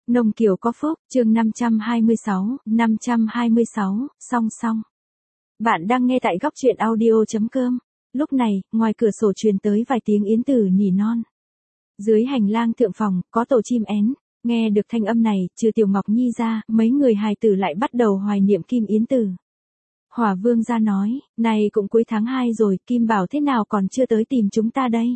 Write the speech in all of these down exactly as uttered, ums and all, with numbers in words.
Nông Kiều có phúc, chương năm trăm hai mươi sáu, năm trăm hai mươi sáu, song song. Bạn đang nghe tại góc truyện audio.com. Lúc này, ngoài cửa sổ truyền tới vài tiếng yến tử nhỉ non. Dưới hành lang thượng phòng, có tổ chim én. Nghe được thanh âm này, trừ Tiểu Ngọc Nhi ra, mấy người hài tử lại bắt đầu hoài niệm Kim Yến Tử. Hỏa Vương gia nói, này cũng cuối tháng hai rồi, Kim Bảo thế nào còn chưa tới tìm chúng ta đây?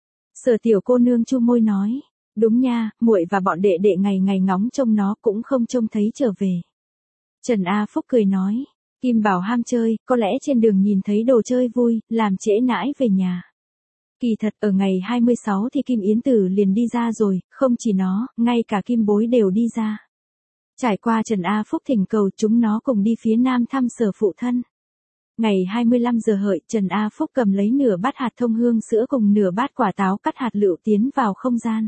Sở Tiểu cô nương chu môi nói. Đúng nha, muội và bọn đệ đệ ngày ngày ngóng trông nó cũng không trông thấy trở về. Trần A Phúc cười nói, Kim Bảo ham chơi, có lẽ trên đường nhìn thấy đồ chơi vui, làm trễ nãi về nhà. Kỳ thật ở ngày hai mươi sáu thì Kim Yến Tử liền đi ra rồi, không chỉ nó, ngay cả Kim Bối đều đi ra. Trải qua Trần A Phúc thỉnh cầu chúng nó cùng đi phía nam thăm Sở phụ thân. Ngày hai mươi lăm giờ hợi, Trần A Phúc cầm lấy nửa bát hạt thông hương sữa cùng nửa bát quả táo cắt hạt lựu tiến vào không gian.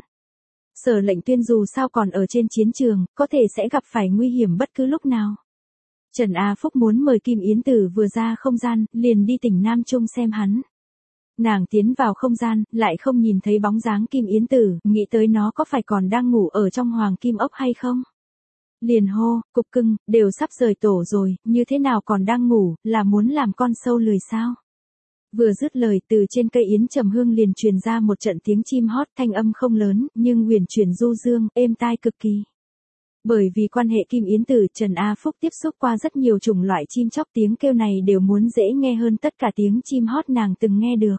Sở Lệnh Tuyên dù sao còn ở trên chiến trường, có thể sẽ gặp phải nguy hiểm bất cứ lúc nào. Trần A Phúc muốn mời Kim Yến Tử vừa ra không gian, liền đi tỉnh Nam Trung xem hắn. Nàng tiến vào không gian, lại không nhìn thấy bóng dáng Kim Yến Tử, nghĩ tới nó có phải còn đang ngủ ở trong hoàng kim ốc hay không? Liền hô, cục cưng, đều sắp rời tổ rồi, như thế nào còn đang ngủ, là muốn làm con sâu lười sao? Vừa dứt lời, từ trên cây yến trầm hương liền truyền ra một trận tiếng chim hót, thanh âm không lớn, nhưng huyền chuyển du dương, êm tai cực kỳ. Bởi vì quan hệ Kim Yến Tử, Trần A Phúc tiếp xúc qua rất nhiều chủng loại chim chóc, tiếng kêu này đều muốn dễ nghe hơn tất cả tiếng chim hót nàng từng nghe được.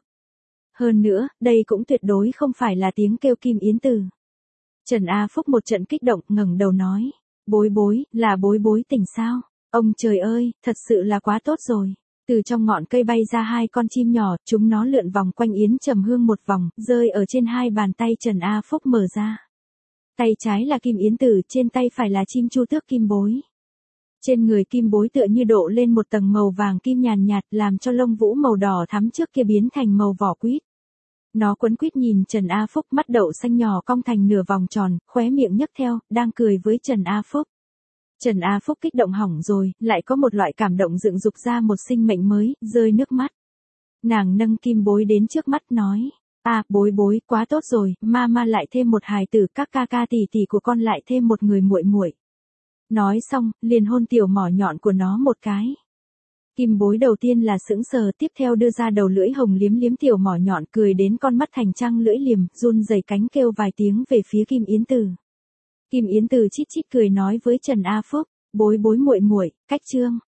Hơn nữa, đây cũng tuyệt đối không phải là tiếng kêu Kim Yến Tử. Trần A Phúc một trận kích động, ngẩng đầu nói, bối bối, là bối bối tỉnh sao? Ông trời ơi, thật sự là quá tốt rồi. Từ trong ngọn cây bay ra hai con chim nhỏ, chúng nó lượn vòng quanh yến trầm hương một vòng, rơi ở trên hai bàn tay Trần A Phúc mở ra. Tay trái là Kim Yến Tử, trên tay phải là chim chu tước Kim Bối. Trên người Kim Bối tựa như độ lên một tầng màu vàng kim nhàn nhạt, làm cho lông vũ màu đỏ thắm trước kia biến thành màu vỏ quýt. Nó quấn quýt nhìn Trần A Phúc, mắt đậu xanh nhỏ cong thành nửa vòng tròn, khóe miệng nhấc theo, đang cười với Trần A Phúc. Trần A Phúc kích động hỏng rồi, lại có một loại cảm động dựng dục ra một sinh mệnh mới, rơi nước mắt. Nàng nâng Kim Bối đến trước mắt nói, à, bối bối, quá tốt rồi, mama lại thêm một hài tử, các ca ca tỷ tỷ của con lại thêm một người muội muội. Nói xong, liền hôn tiểu mỏ nhọn của nó một cái. Kim Bối đầu tiên là sững sờ, tiếp theo đưa ra đầu lưỡi hồng liếm liếm tiểu mỏ nhọn, cười đến con mắt thành trăng lưỡi liềm, run rẩy cánh kêu vài tiếng về phía Kim Yến Tử. Kim Yến Tử chít chít cười nói với Trần A Phúc, bối bối muội muội, cách chương.